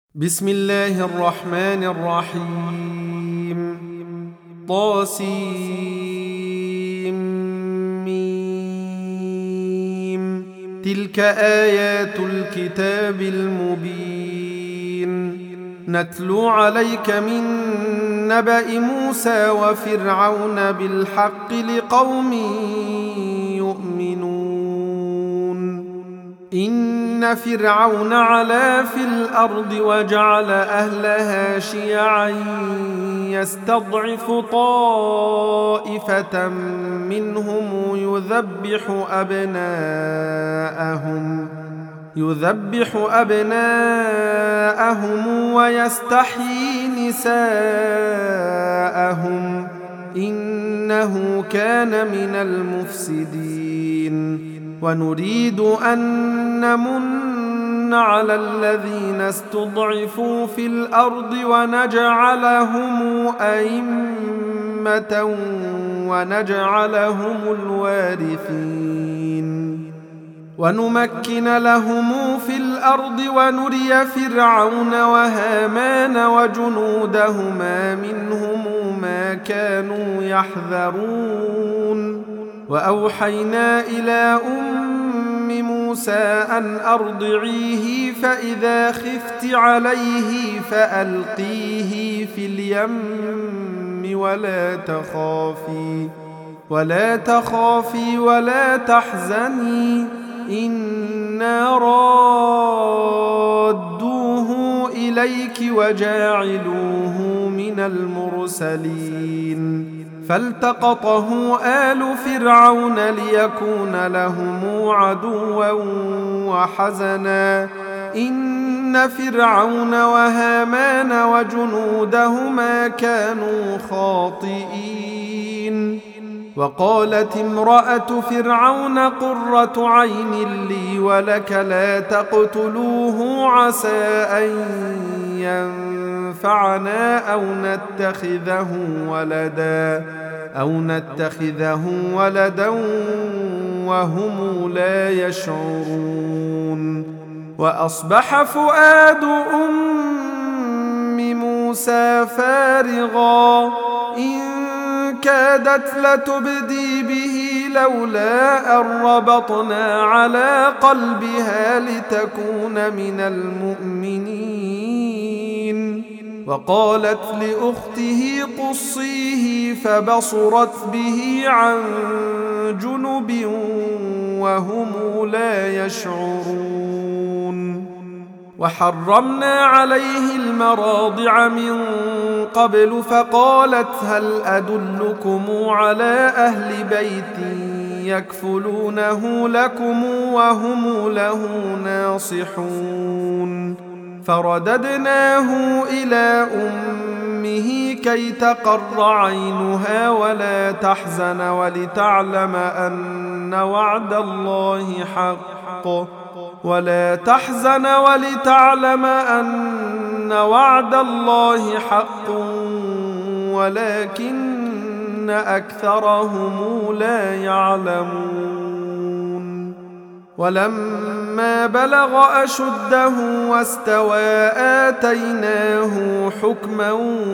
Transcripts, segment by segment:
بسم الله الرحمن الرحيم طاسيم تلك آيات الكتاب المبين نتلو عليك من نبأ موسى وفرعون بالحق لقوم يؤمنون إن فرعون علا في الأرض وجعل أهلها شيعا يستضعف طائفة منهم يذبح أبناءهم ويستحيي نساءهم إنه كان من المفسدين ونريد أن نمن على الذين استضعفوا في الأرض ونجعلهم أئمة ونجعلهم الوارثين ونمكن لهم في الأرض ونري فرعون وهامان وجنودهما منهم ما كانوا يحذرون وأوحينا إلى أم موسى أن أرضعيه فإذا خفت عليه فألقيه في اليم ولا تخافي ولا تحزني إنا رادوه إليك وجاعلوه من المرسلين فالتقطه آل فرعون ليكون لهم عدوا وحزنا إن فرعون وهامان وجنودهما كانوا خاطئين وقالت امرأة فرعون قرة عين لي ولك لا تقتلوه عسى أن ينفعنا أو نتخذه ولدا وهم لا يشعرون وأصبح فؤاد أم موسى فارغا إن كادت لتبدي به لولا أن ربطنا على قلبها لتكون من المؤمنين وقالت لأخته قصيه فبصرت به عن جنب وهم لا يشعرون وحرمنا عليه المراضع من قبل فقالت هل أدلكم على أهل بيت يكفلونه لكم وهم له ناصحون فرددناه إلى أمه كي تقر عينها ولا تحزن ولتعلم أن وعد الله حق ولكن أكثرهم لا يعلمون ولما بلغ أشده واستوى آتيناه حكما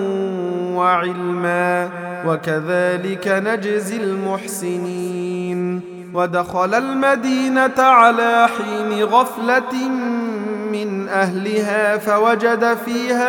وعلما وكذلك نجزي المحسنين ودخل المدينة على حين غفلة من أهلها فوجد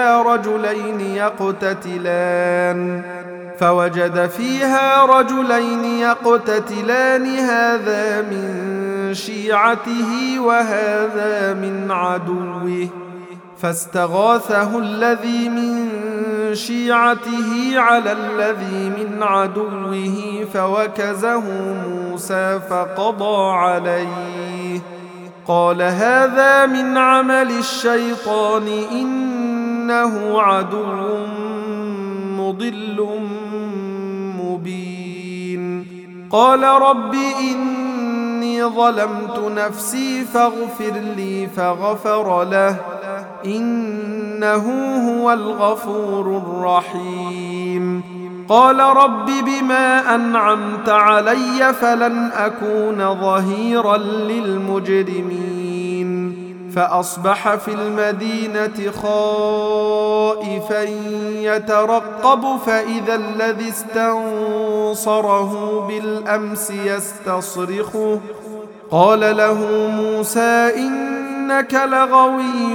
فيها رجلين يقتتلان هذا من شيعته وهذا من عدوه فاستغاثه الذي من شيعته على الذي من عدوه فوكزه موسى فقضى عليه قال هذا من عمل الشيطان إنه عدو مضل مبين قال رب إني ظلمت نفسي فاغفر لي فغفر له إنه هو الغفور الرحيم قال رب بما أنعمت علي فلن أكون ظهيرا للمجرمين فأصبح في المدينة خائفا يترقب فإذا الذي استنصره بالأمس يستصرخه قال له موسى إنك لغوي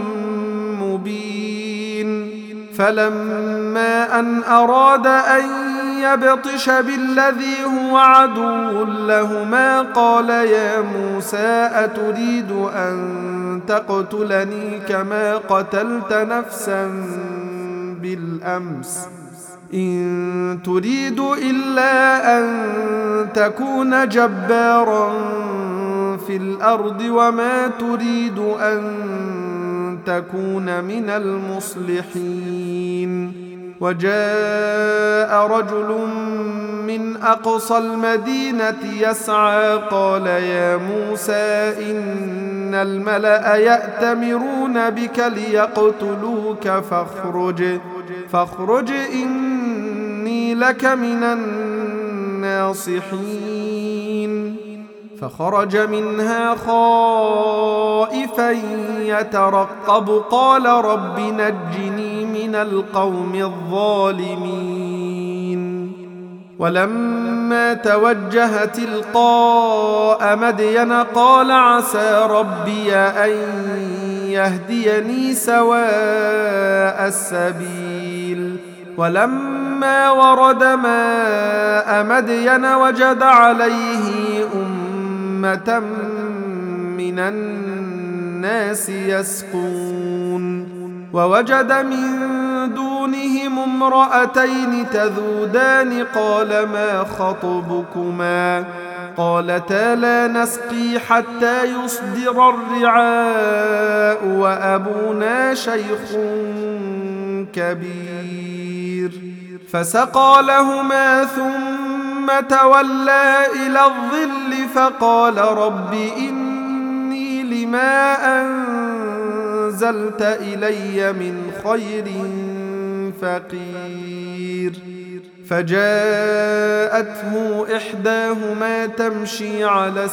مبين فلما أن أراد أن يبطش بالذي هو عدو لهما قال يا موسى أتريد أن تقتلني كما قتلت نفسا بالأمس إن تريد إلا أن تكون جبارا في الأرض وما تريد أن تكون من المصلحين وجاء رجل من أقصى المدينة يسعى قال يا موسى إن الملأ يأتمرون بك ليقتلوك فاخرج إني لك من الناصحين فخرج منها خائفا يترقب قال رب نجني من القوم الظالمين ولما توجه تلقاء مدين قال عسى ربي أن يهديني سواء السبيل ولما ورد ماء مدين وجد عليه أمة من الناس يسقون ووجد من دونهم امرأتين تذودان قال ما خطبكما قالتا لا نسقي حتى يصدر الرعاء وأبونا شيخ كبير فسقى لهما ثم تولى إلى الظل فقال رب إني لما أنزلت إلي من خير فقير فجاءته إحداهما تمشي على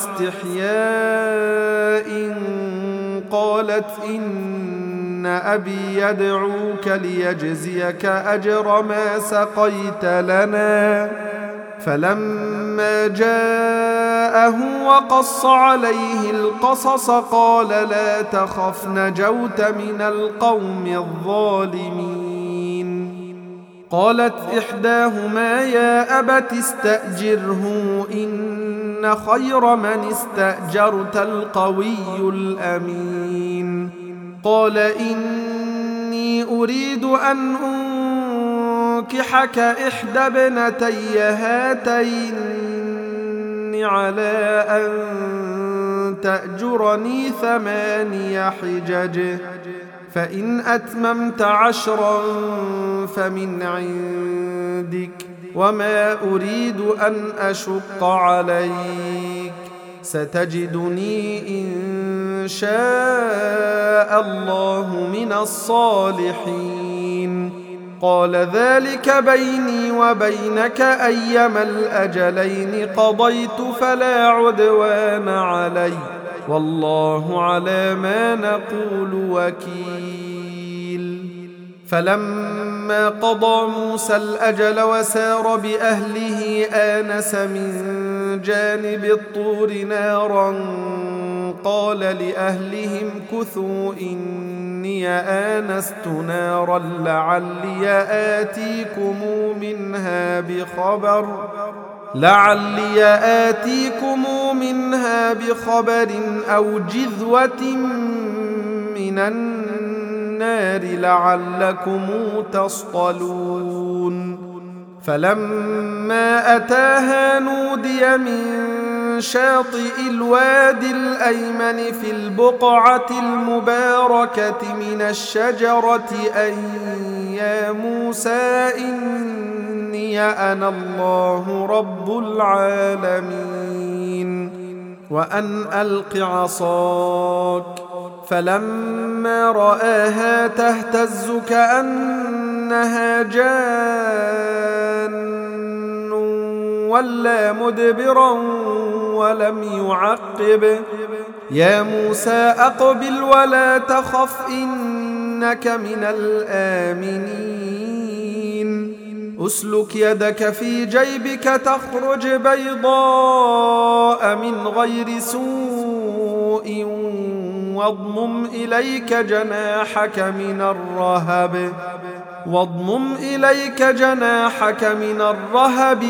استحياء قالت إن أبي يدعوك ليجزيك أجر ما سقيت لنا فلما جاءه وقص عليه القصص قال لا تخف نجوت من القوم الظالمين قالت إحداهما يا أبت استأجره إن خير من استأجرت القوي الأمين قال إني أريد أن أنكحك إحدى ابنتي هاتين على أن تأجرني 8 حجج فإن أتممت 10 فمن عندك وما أريد أن أشق عليك ستجدني إن شاء الله من الصالحين قال ذلك بيني وبينك أيما الأجلين قضيت فلا عدوان علي والله على ما نقول وكيل فلما قضى موسى الأجل وسار بأهله آنس من جانب الطور نارا قال لأهلهم كثوا إني آنست نارا لعلي آتيكم منها بخبر أو جذوة من النار لعلكم تصطلون فلما أتاها نودي من شاطئ الوادي الأيمن في البقعة المباركة من الشجرة أن يا موسى إني أنا الله رب العالمين وأن ألق عصاك فلما رآها تهتز كأنها جان ولا مدبرا ولم يعقب يا موسى أقبل ولا تخف إنك من الآمنين أسلك يدك في جيبك تخرج بيضاء من غير سوء واضمم إليك جناحك من الرهب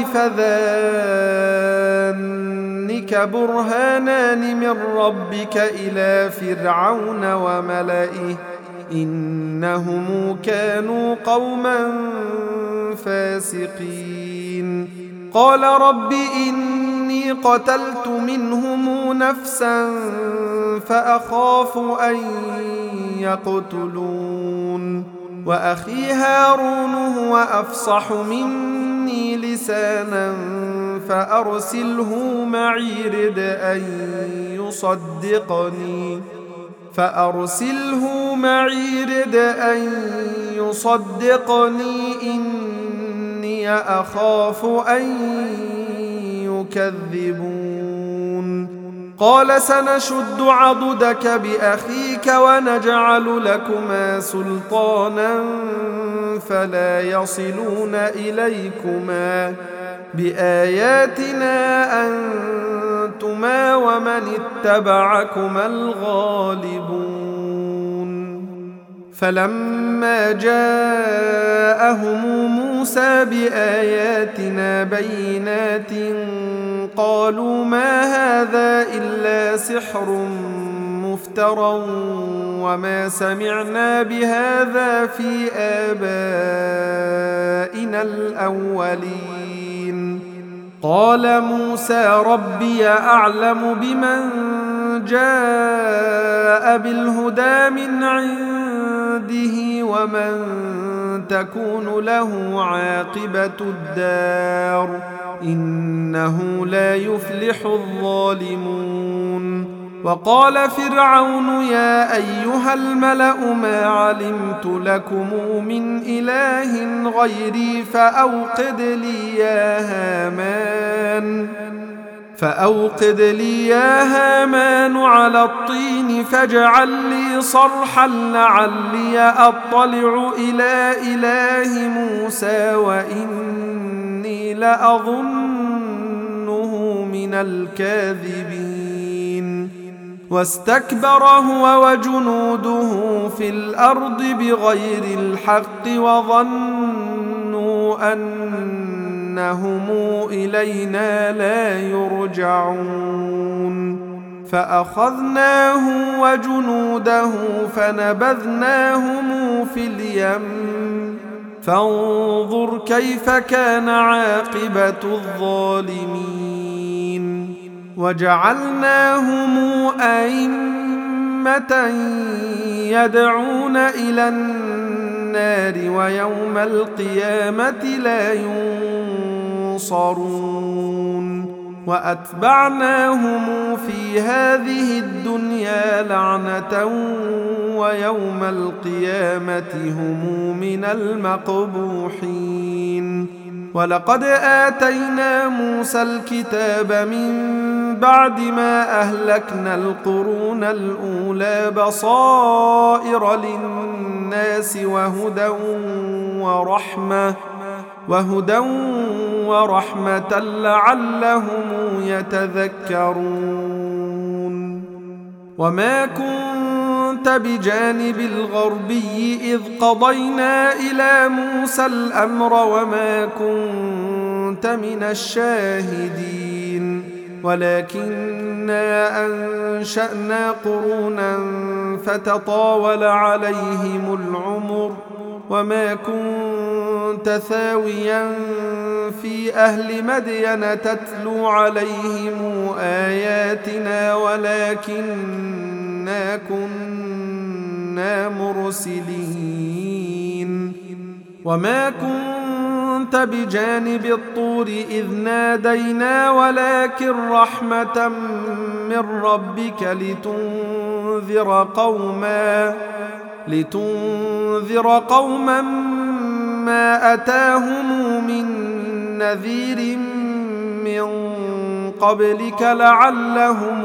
فذانك برهانان من ربك إلى فرعون وملئه إنهم كانوا قوما فاسقين قال رب إني قتلت منهم نفسا فأخاف أن يقتلون وأخي هارون هو أفصح مني لسانا فأرسله معي رد أن يصدقني إني أخاف أن يكذبون قال سنشد عضدك بأخيك ونجعل لكما سلطانا فلا يصلون إليكما بآياتنا أنتما ومن اتبعكما الغالبون فلما جاءهم موسى بآياتنا بينات قالوا ما هذا إلا سحر مفترى وما سمعنا بهذا في آبائنا الأولين قال موسى ربي أعلم بمن جاء بالهدى من عنده ومن تكون له عاقبة الدار إنه لا يفلح الظالمون وقال فرعون يا أيها الملأ ما علمت لكم من إله غيري فأوقد لي يا هامان على الطين فاجعل لي صرحا لعلي أطلع إلى إله موسى وإني لأظنه من الكاذبين واستكبر هو وجنوده في الأرض بغير الحق وظنوا أنهم إلينا لا يرجعون فأخذناه وجنوده فنبذناهم في اليم فانظر كيف كان عاقبة الظالمين وجعلناهم أئمة يدعون إلى النار ويوم القيامة لا ينصرون وأتبعناهم في هذه الدنيا لعنة ويوم القيامة هم من المقبوحين ولقد آتينا موسى الكتاب من بعد ما أهلكنا القرون الأولى بصائر للناس وهدى ورحمة لعلهم يتذكرون وما كنت بجانب الغربي إذ قضينا إلى موسى الأمر وما كنت من الشاهدين ولكننا أنشأنا قرونا فتطاول عليهم العمر وما كنت ثاويا في أهل مدين تتلو عليهم آياتنا ولكننا كنا مرسلين وما كنت بجانب الطور إذ نادينا ولكن رحمة من ربك لتنذر قوما ما أتاهم من نذير من قبلك لعلهم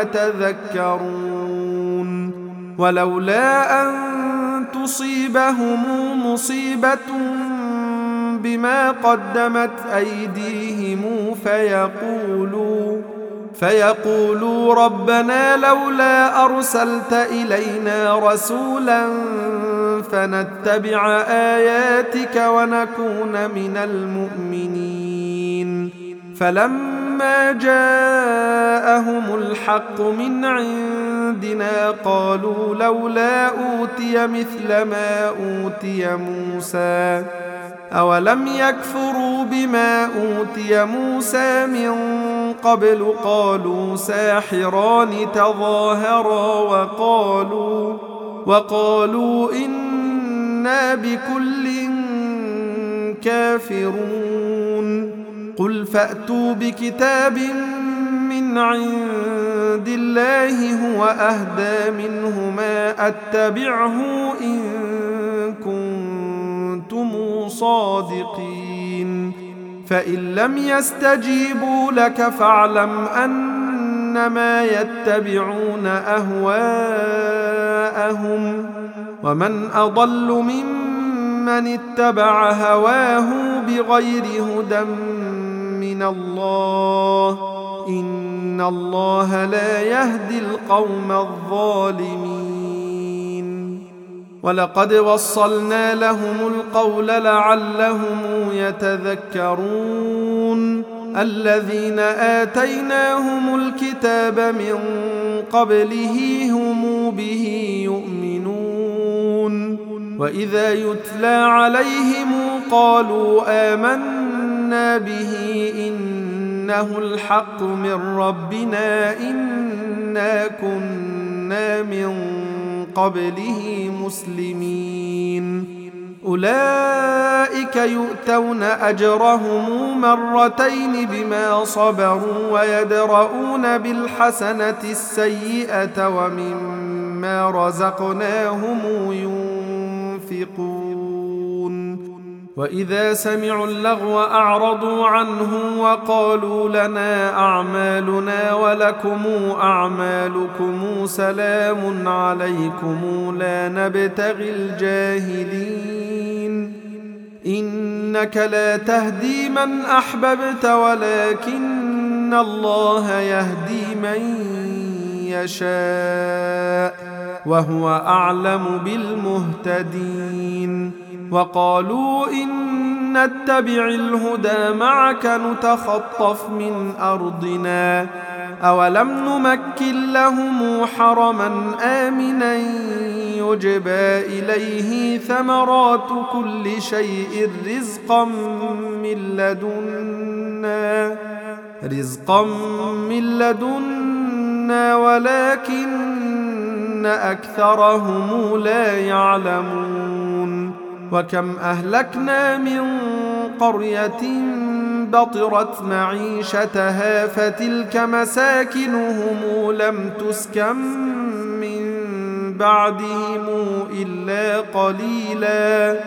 يتذكرون ولولا أن تصيبهم مصيبة بما قدمت أيديهم فيقولوا ربنا لولا أرسلت إلينا رسولا فنتبع آياتك ونكون من المؤمنين فلما جاءهم الحق من عندنا قالوا لولا أوتي مثل ما أوتي موسى أولم يكفروا بما أوتي موسى من قبل قالوا ساحران تظاهرا وقالوا إنا بكل كافرون قل فأتوا بكتاب من عند الله هو أهدى منهما أتبعه إن كنتم صادقين فإن لم يستجيبوا لك فاعلم أنما يتبعون أهواءهم ومن أضل ممن اتبع هواه بغير هدى من الله إن الله لا يهدي القوم الظالمين ولقد وصلنا لهم القول لعلهم يتذكرون الذين آتيناهم الكتاب من قبله هم به يؤمنون وإذا يتلى عليهم قالوا آمنا به إنه الحق من ربنا إنا كنا من قبله مسلمين أولئك يؤتون أجرهم مرتين بما صبروا ويدرؤون بالحسنة السيئة ومما رزقناهم ينفقون وإذا سمعوا اللغو أعرضوا عنه وقالوا لنا أعمالنا ولكم أعمالكم سلام عليكم لا نبتغي الجاهلين إنك لا تهدي من أحببت ولكن الله يهدي من يشاء وهو أعلم بالمهتدين وقالوا إن نتبع الهدى معك نتخطف من أرضنا أولم نمكن لهم حرما آمنا يجبى إليه ثمرات كل شيء رزقا من لدنا ولكن أكثرهم لا يعلمون وكم أهلكنا من قرية بطرت معيشتها فتلك مساكنهم لم تسكن من بعدهم إلا قليلا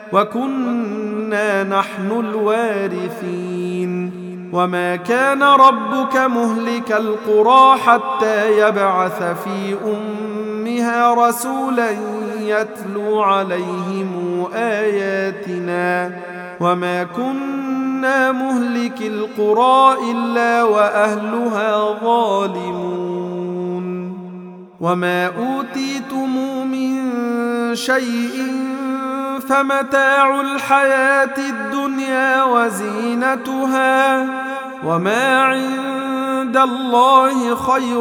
وكنا نحن الوارثين وما كان ربك مهلك القرى حتى يبعث في أمها رسولا يتلو عليهم آياتنا وما كنا مهلك القرى إلا وأهلها ظالمون وما أوتيتم من شيء فمتاع الحياة الدنيا وزينتها وما عند الله خير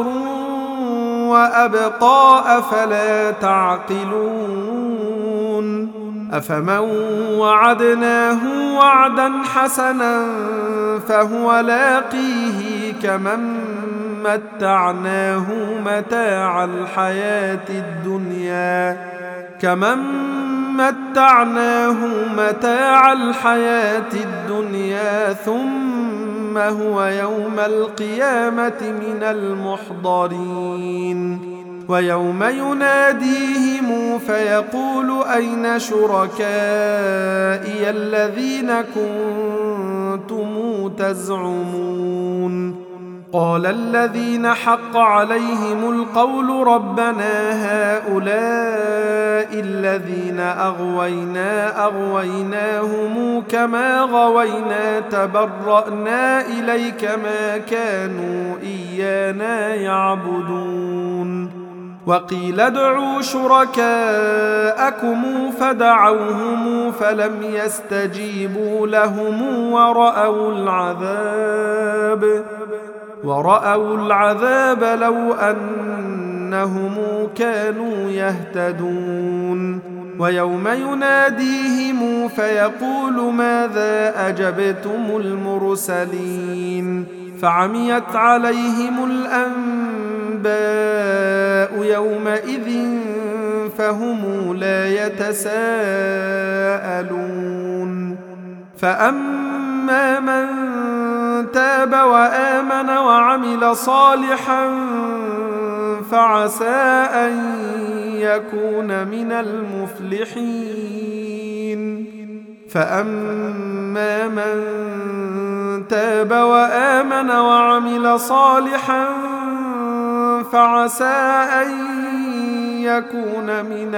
وأبقى أفلا تعقلون أفمن وعدناه وعدا حسنا فهو لاقيه كمن متعناه متاع الحياة الدنيا ثم هو يوم القيامة من المحضرين ويوم يناديهم فيقول أين شركائي الذين كنتم تزعمون قال الذين حق عليهم القول ربنا هؤلاء الذين أغويناهم كما غوينا تبرأنا إليك ما كانوا إيانا يعبدون وقيل ادعوا شركاءكم فدعوهم فلم يستجيبوا لهم ورأوا العذاب لو أنهم كانوا يهتدون ويوم يناديهم فيقول ماذا أجبتم المرسلين فعميت عليهم الأنباء يومئذ فهم لا يتساءلون فأما من تاب وآمن وعمل صالحا فعسى أن يكون من المفلحين فأما من تاب وآمن وعمل صالحا فعسى أن يكون من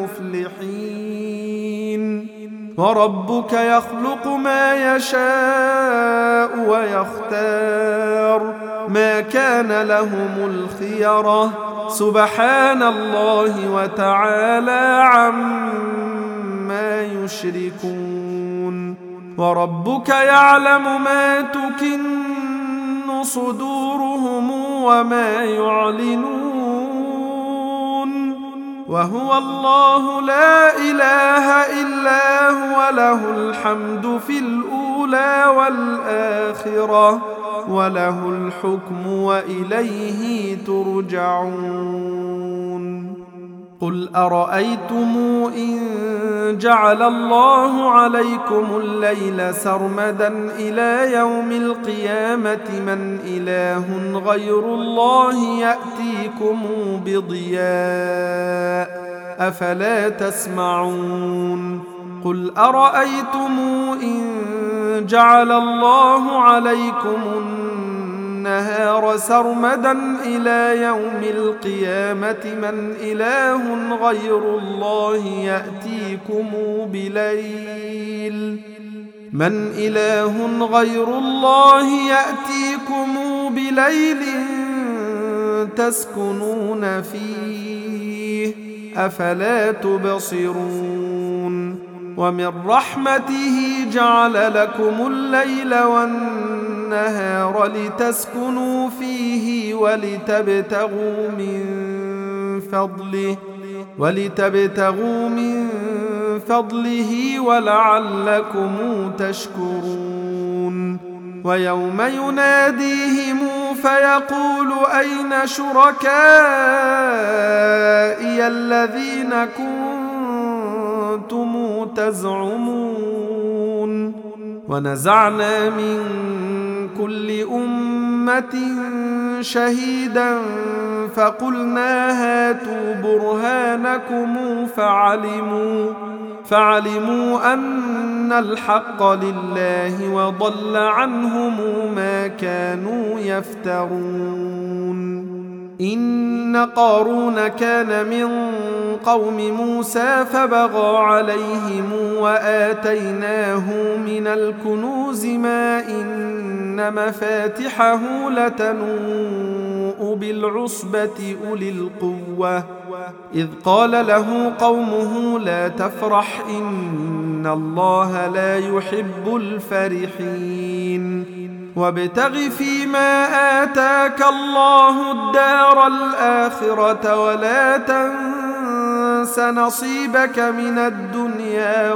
المفلحين وربك يخلق ما يشاء ويختار ما كان لهم الخيرة سبحان الله وتعالى عما يشركون وربك يعلم ما تكن صدورهم وما يعلنون وهو الله لا إله إلا هو له الحمد في الأولى والآخرة وله الحكم وإليه ترجعون قل أرأيتم إن جعل الله عليكم الليل سرمدا إلى يوم القيامة من إله غير الله يأتيكم بضياء أفلا تسمعون قل أرأيتم إن جعل الله عليكم النهار سرمدا إلى يوم القيامة من إله غير الله يأتيكم بليل تسكنون فيه أفلا تبصرون ومن رحمته جعل لكم الليل والنهار لتسكنوا فيه ولتبتغوا من فضله ولعلكم تشكرون ويوم يناديهم فيقول أين شركائي الذين كنتم تزعمون ونزعنا من كل أمة شهيدا فقلنا هاتوا برهانكم فعلموا أن الحق لله وضل عنهم ما كانوا يفترون إن قارون كان من قوم موسى فبغى عليهم وآتيناه من الكنوز ما إن مفاتحه لتنوء بالعصبة أولي القوة إذ قال له قومه لا تفرح إن الله لا يحب الفرحين وابتغ فيما آتاك الله الدار الآخرة ولا تنس نصيبك من الدنيا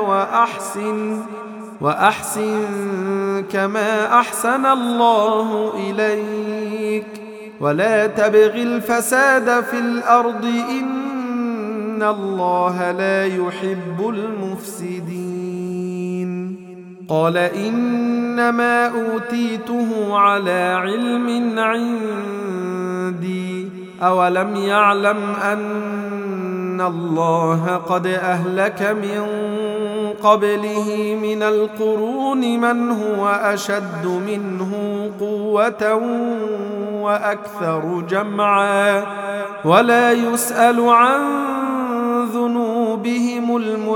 وأحسن كما أحسن الله إليك ولا تبغ الفساد في الأرض إن الله لا يحب المفسدين قال إنما أوتيته على علم عندي أولم يعلم أن الله قد أهلك من قبله من القرون من هو أشد منه قوة وأكثر جمعا ولا يسأل عن ذنوبهم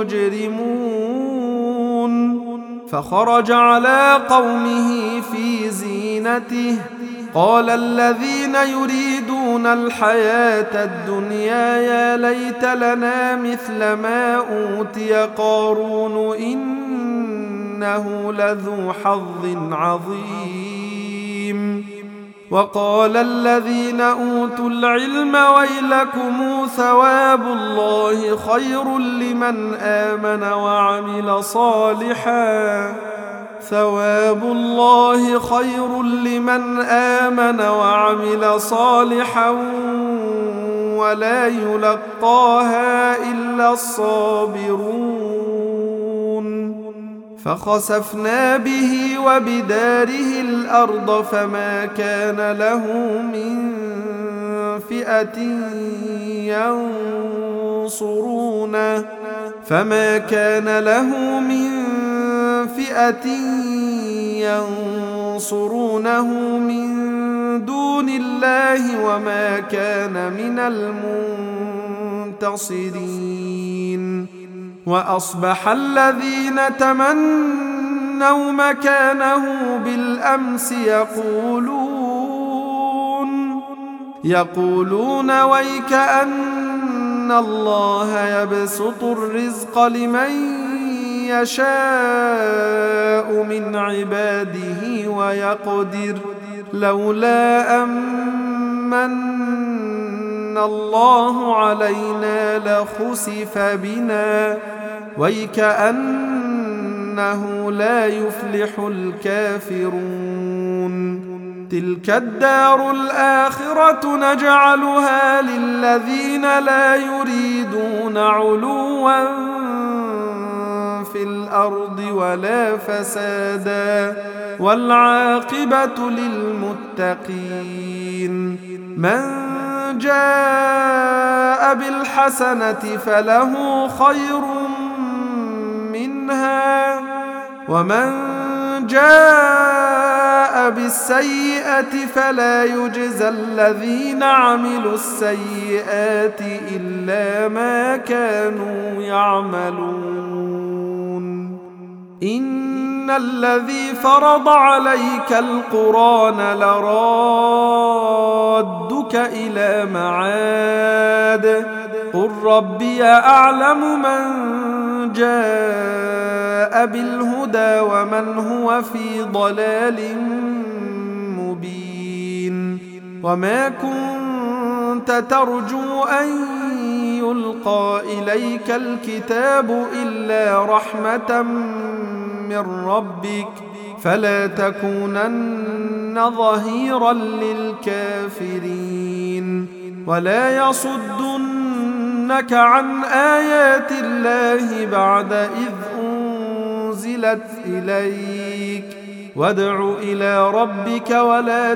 المجرمون فخرج على قومه في زينته قال الذين يريدون الحياة الدنيا يا ليت لنا مثل ما أوتي قارون إنه لذو حظ عظيم وقال الذين أوتوا العلم ويلكم ثواب الله خير لمن آمن وعمل صالحا ثواب الله خير لمن آمن وعمل صالحا ولا يلقاها إلا الصابرون فخسفنا به وبداره الأرض فما كان له من فئة ينصرونه من دون الله وما كان من المنتصرين وأصبح الذين تمنوا مكانه بالأمس يقولون ويك أن الله يبسط الرزق لمن يشاء من عباده ويقدر لولا أمن الله علينا لخسف بنا ويكأنه لا يفلح الكافرون تلك الدار الآخرة نجعلها للذين لا يريدون علوا في الأرض ولا فسادا والعاقبة للمتقين من جاء بالحسنة فله خير منها ومن جاء بالسيئة فلا يجزى الذين عملوا السيئات إلا ما كانوا يعملون إن الذي فرض عليك القرآن لرادك إلى معاد قل ربي أعلم من جاء بالهدى ومن هو في ضلال مبين وما كنت ترجو أن يلقى إليك الكتاب إلا رحمة من ربك فلا تكونن ظهيرا للكافرين ولا يصدنك عن آيات الله بعد إذ أنزلت إليك وادع إلى ربك ولا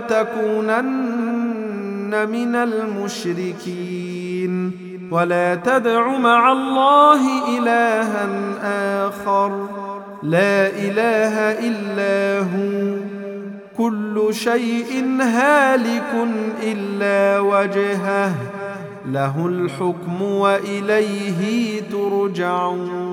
تكونن من المشركين ولا تدع مع الله إلها آخر لا إله إلا هو كل شيء هالك إلا وجهه له الحكم وإليه ترجعون